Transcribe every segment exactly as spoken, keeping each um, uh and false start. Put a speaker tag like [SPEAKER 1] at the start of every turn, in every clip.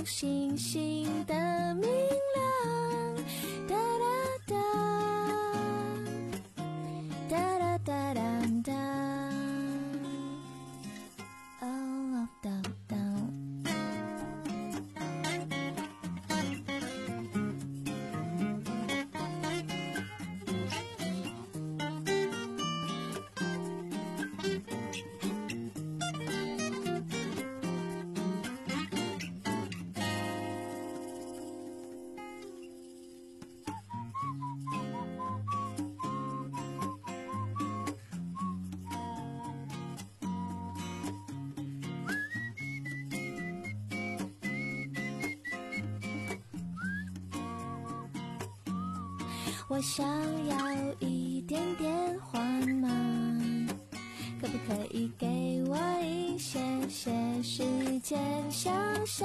[SPEAKER 1] 星星的明亮，哒哒哒，哒哒哒哒哒，哦哒哒。我想要一点点缓慢，可不可以给我一些些时间想想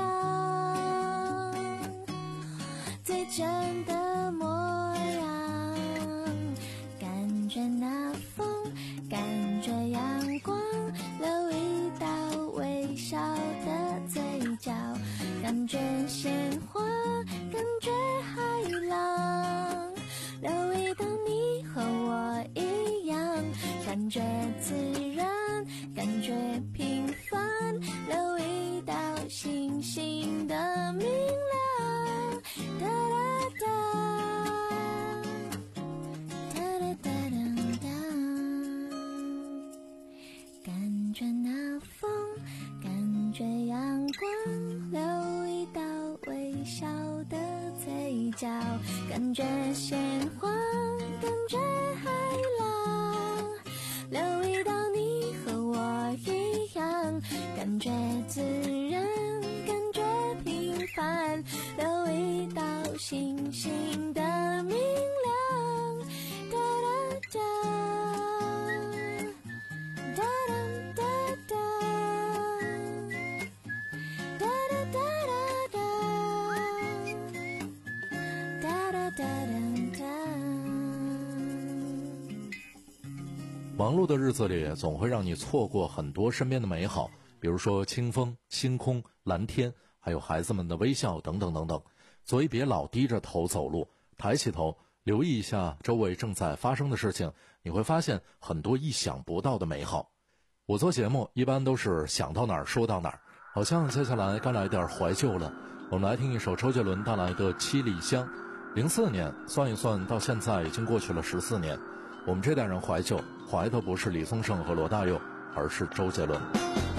[SPEAKER 1] 最真的模样？感觉那风，感觉阳光，留一道微笑的嘴角，感觉鲜花，感觉海浪，留一道你和我一样，感觉自然，感觉平凡，留一道星星的明亮，哒哒哒，哒哒哒哒哒，感觉那风，感觉阳光，留一道微笑的嘴角，感觉鲜花，感觉海浪，留一道你和我一样，感觉自然，感觉平凡，留一道星星的明亮，哒哒哒，哒哒哒哒，哒哒哒哒哒，哒哒哒哒。
[SPEAKER 2] 忙碌的日子里，总会让你错过很多身边的美好，比如说清风、星空、蓝天，还有孩子们的微笑等等等等。所以别老低着头走路，抬起头，留意一下周围正在发生的事情，你会发现很多意想不到的美好。我做节目一般都是想到哪儿说到哪儿，好像接下来该来点怀旧了。我们来听一首周杰伦带来的《七里香》。零四年，算一算到现在已经过去了十四年。我们这代人怀旧，怀的不是李宗盛和罗大佑，而是周杰伦。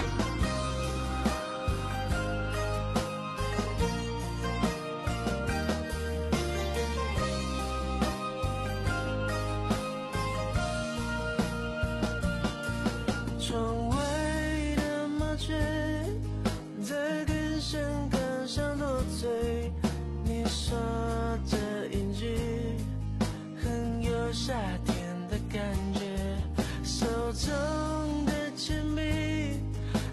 [SPEAKER 3] 窗外的麻雀在根上刚想多嘴，你说这音句很有夏天的感觉，手中的铅笔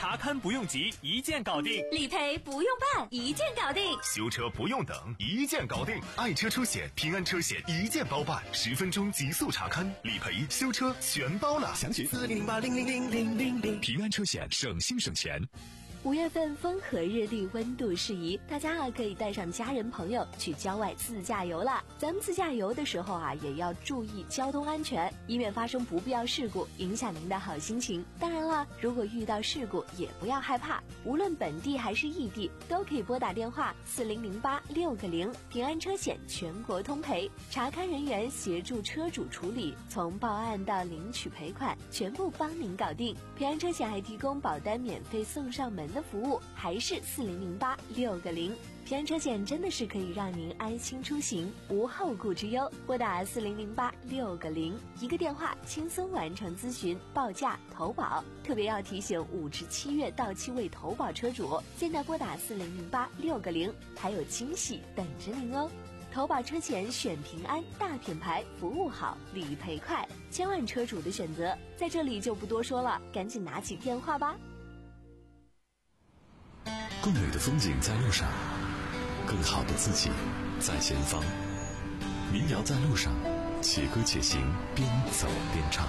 [SPEAKER 4] 查看不用急，一键搞定；
[SPEAKER 5] 理赔不用办，一键搞定；
[SPEAKER 6] 修车不用等，一键搞定。爱车出险、平安车险一键包办，十分钟极速查看，理赔、修车全包了。详询四零零八零零零零零零。平安车险，省心省钱。
[SPEAKER 7] 五月份风和日丽，温度适宜，大家啊可以带上家人朋友去郊外自驾游了。咱们自驾游的时候啊，也要注意交通安全，以免发生不必要事故，影响您的好心情。当然了，如果遇到事故，也不要害怕，无论本地还是异地，都可以拨打电话四零零八六个零，平安车险全国通赔，查看人员协助车主处理，从报案到领取赔款，全部帮您搞定。平安车险还提供保单免费送上门的服务，还是四零零八六个零。平安车险真的是可以让您安心出行，无后顾之忧。拨打四零零八六个零，一个电话轻松完成咨询、报价、投保。特别要提醒五至七月到期未投保车主，现在拨打四零零八六个零，还有惊喜等着您哦。投保车险选平安，大品牌，服务好，理赔快，千万车主的选择，在这里就不多说了，赶紧拿起电话吧。
[SPEAKER 8] 更美的风景在路上，更好的自己在前方。民谣在路上，且歌且行，边走边唱。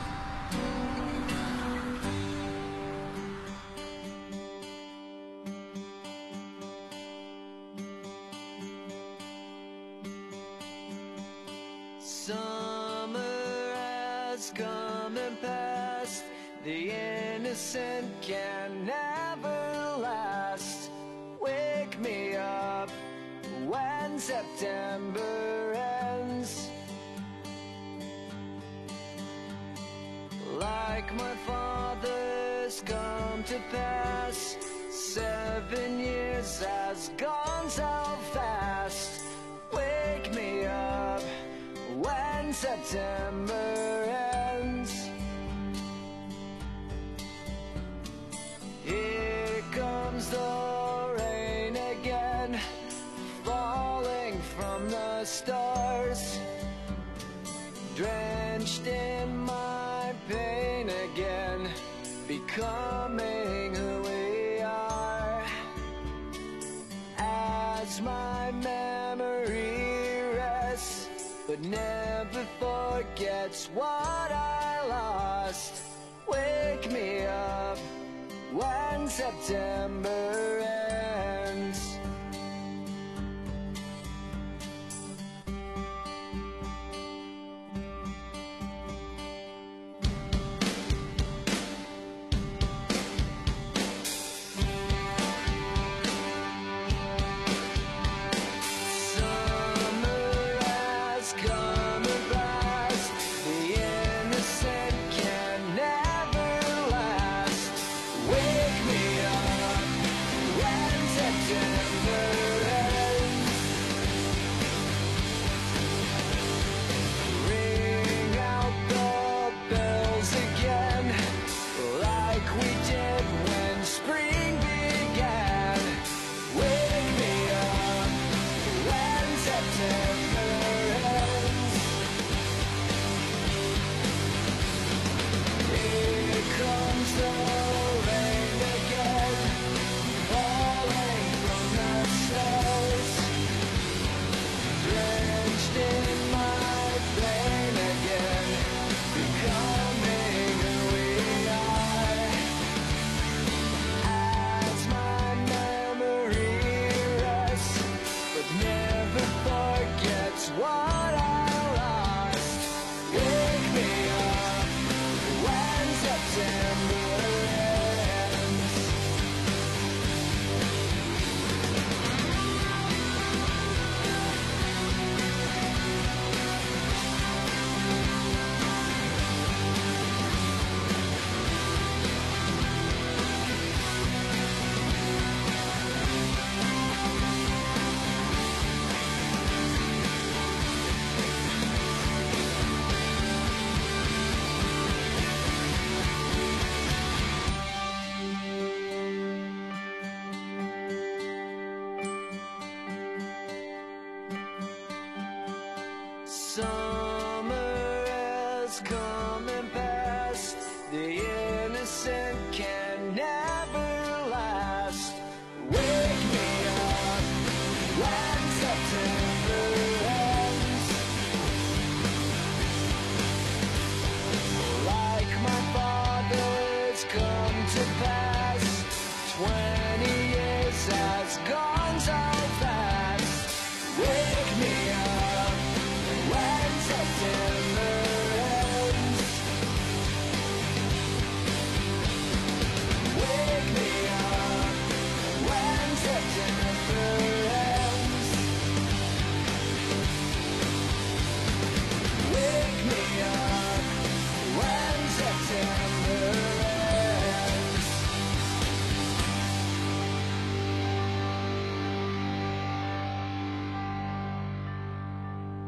[SPEAKER 3] Summer has come and passed. The innocent can never last. Wake me up when September ends. Like my father's come to pass, seven years has gone so fast. Wake me up when September ends. Here comes the rain again, falling from the stars, drenched in my pain again, becoming who we are. As my memory rests, but never forgets what I lost. Wake me up when September ends. Summer has come and passed. The innocent can never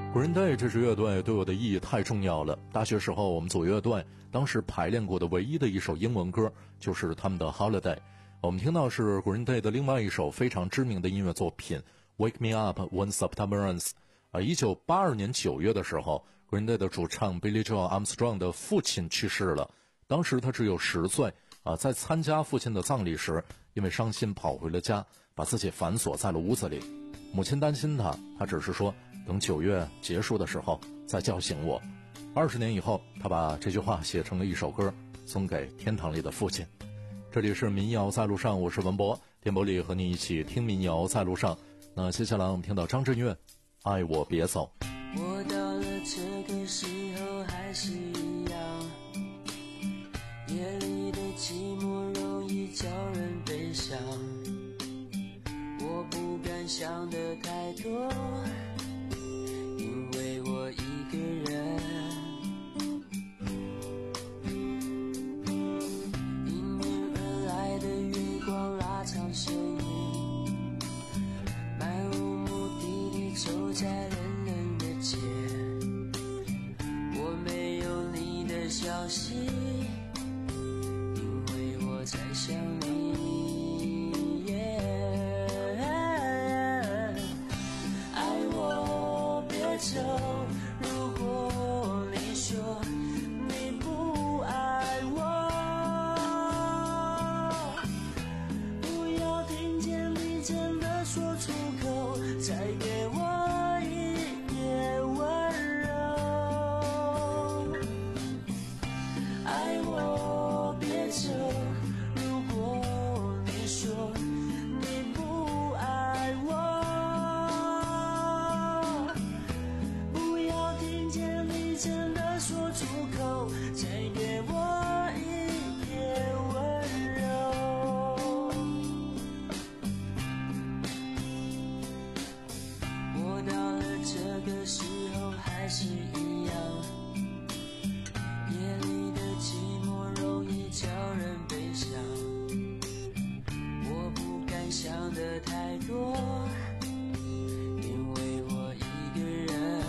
[SPEAKER 2] Green Day 这支乐队对我的意义太重要了。大学时候我们组乐队，当时排练过的唯一的一首英文歌就是他们的 Holiday。我们听到是 Green Day 的另外一首非常知名的音乐作品 Wake Me Up When September Ends。啊，一九八二年九月的时候 ，Green Day 的主唱 Billy Joe Armstrong 的父亲去世了，当时他只有十岁。啊，在参加父亲的葬礼时，因为伤心跑回了家，把自己反锁在了屋子里。母亲担心他，他只是说等九月结束的时候再叫醒我。二十年以后，他把这句话写成了一首歌，送给天堂里的父亲。这里是民谣在路上，我是文博，电波里和你一起听民谣在路上。那接下来我们听到张震岳，爱我别走。
[SPEAKER 3] 我到了这个时候还是一样，夜里的寂寞容易叫人悲伤，我不敢想得太多，因为我一个人。迎面而来的月光拉长身影，漫无目的地走在冷冷的街，我没有你的消息，因为我在想你。走，如果你说你不爱我，不要听见你真的说出口，再给我一点温柔。爱我别走，如果你说你不爱我，真的说出口，再给我一点温柔。我到了这个时候还是一样，夜里的寂寞容易叫人悲伤，我不敢想得太多，因为我一个人。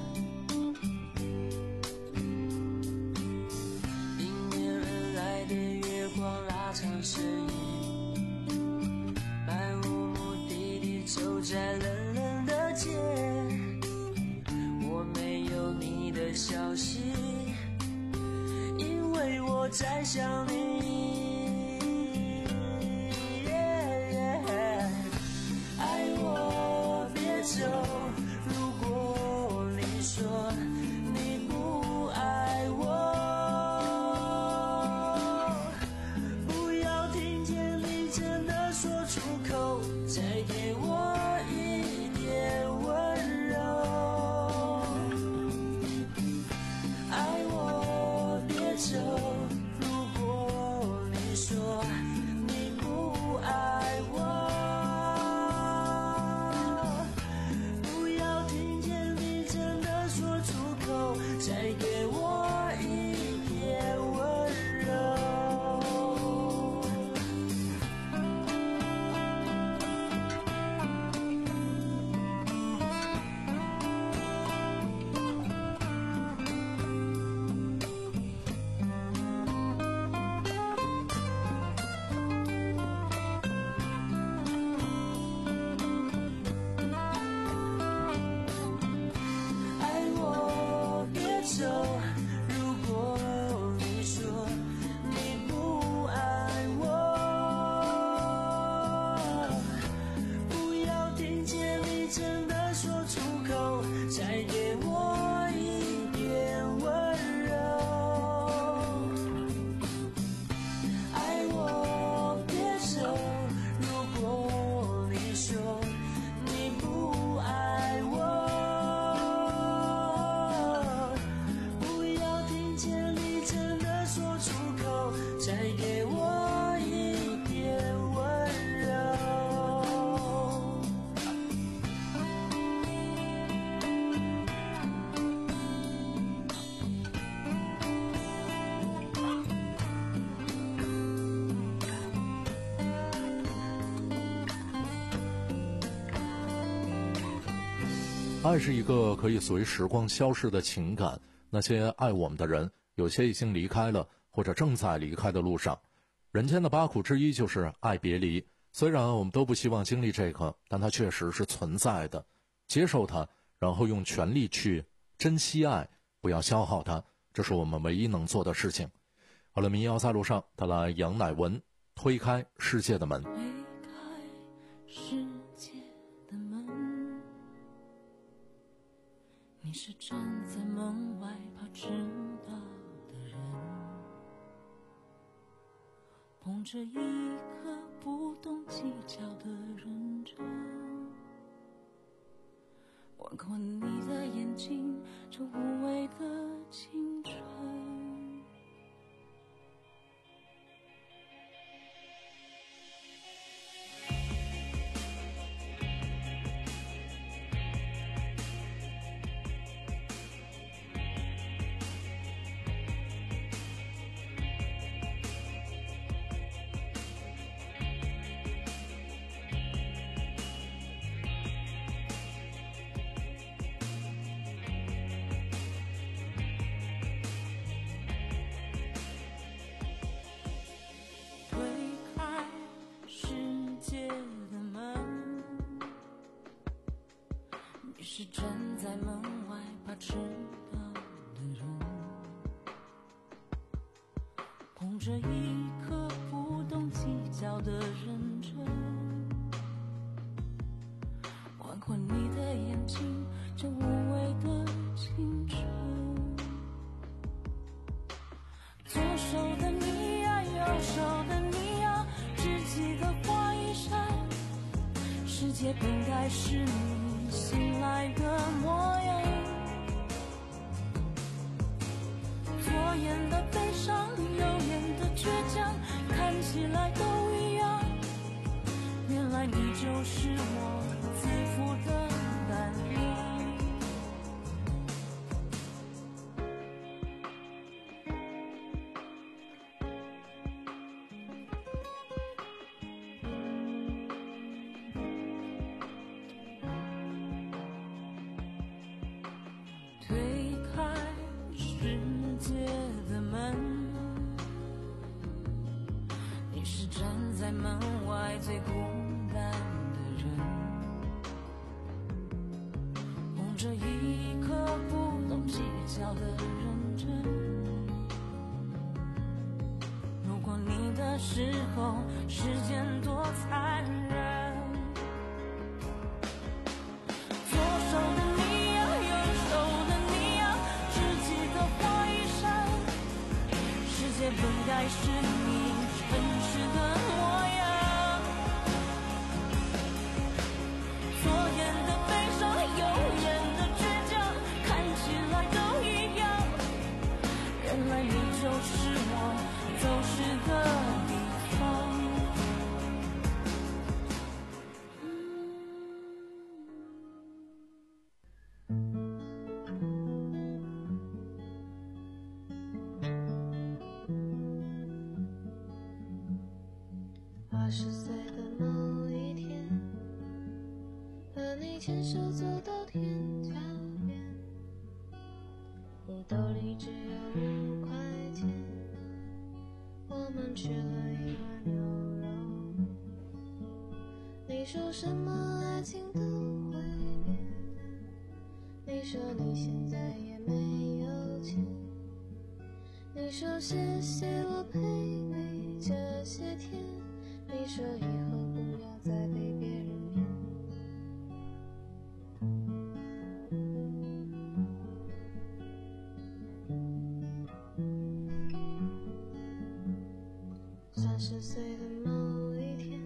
[SPEAKER 3] 长身影，漫无目的地走在冷冷的街，我没有你的消息，因为我在想你。爱我别走，如果你说你不爱我，再给我一点温柔。爱我别走，如果
[SPEAKER 2] 爱是一个可以随时光消逝的情感，那些爱我们的人，有些已经离开了，或者正在离开的路上。人间的八苦之一就是爱别离，虽然我们都不希望经历这个，但它确实是存在的。接受它，然后用全力去珍惜爱，不要消耗它，这是我们唯一能做的事情。好了，民谣在路上，带来杨乃文，推开世界的门。
[SPEAKER 9] 推开世界的门，你是站在门外怕迟到的人，捧着一颗不懂计较的认真，玩过你的眼睛，这无畏的青春。是站在门外怕迟到的人，捧着一颗不懂计较的认真，玩过你的眼睛，这无畏的青春。左手的你呀，右手的你呀，只记得花一扇，世界本该是你醒来的模样，左眼的悲伤，右眼的倔强，看起来都一样，原来你就是我自负的胆量。推开世界的门，你是站在门外最孤单的人，捧着一颗不懂计较的认真，路过你的时候，时间多残忍，左手的你呀，右手的世界本该是你真实的模样，左眼的悲伤，右眼的倔强，看起来都一样，原来你就是我走失的地方。
[SPEAKER 1] 二十岁的某一天，和你牵手走到天桥边，你兜里只有五块钱，我们吃了一碗牛肉面。你说什么爱情都会变，你说你现在也没有钱，你说谢谢我陪你这些天，你说以后不要再被别人骗。三十岁的某一天，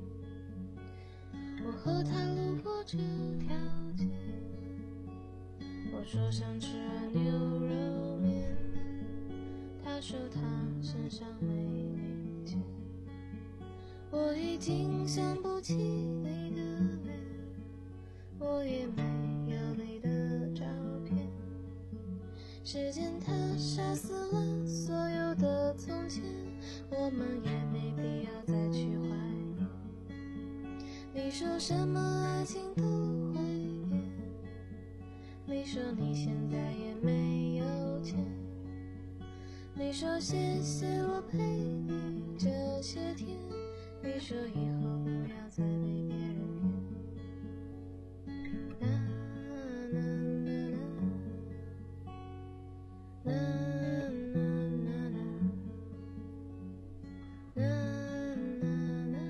[SPEAKER 1] 我和他路过这条街，我说想吃碗牛肉面，他说他身上没零钱。我已经想不起你的脸，我也没有你的照片。时间它杀死了所有的从前，我们也没必要再去怀念。你说什么爱情都会变，
[SPEAKER 9] 你说你现在也没有钱，你说谢谢我陪你这些天，你说以后不要再被别人骗。啦啦啦啦啦啦啦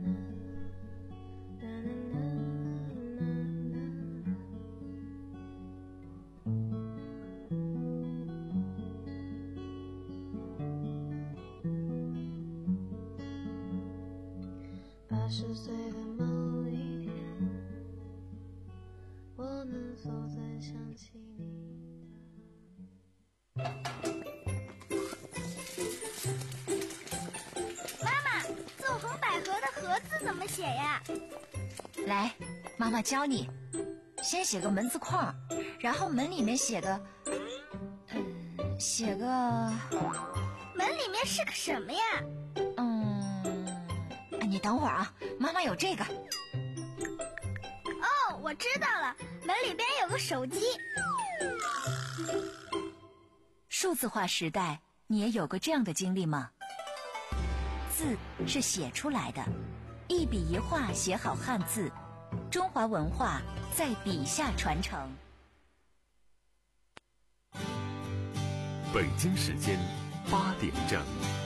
[SPEAKER 9] 八十岁的某一天，我能否再想起你？
[SPEAKER 10] 妈妈，纵横捭阖的阖字怎么写呀？
[SPEAKER 11] 来，妈妈教你。先写个门字框，然后门里面写个，嗯，写个。
[SPEAKER 10] 门里面是个什么呀？
[SPEAKER 11] 嗯，你等会儿啊，妈妈有这个。
[SPEAKER 10] 哦，我知道了，门里边有个手机。
[SPEAKER 11] 数字化时代，你也有过这样的经历吗？字是写出来的，一笔一画写好汉字，中华文化在笔下传承。
[SPEAKER 6] 北京时间八点整。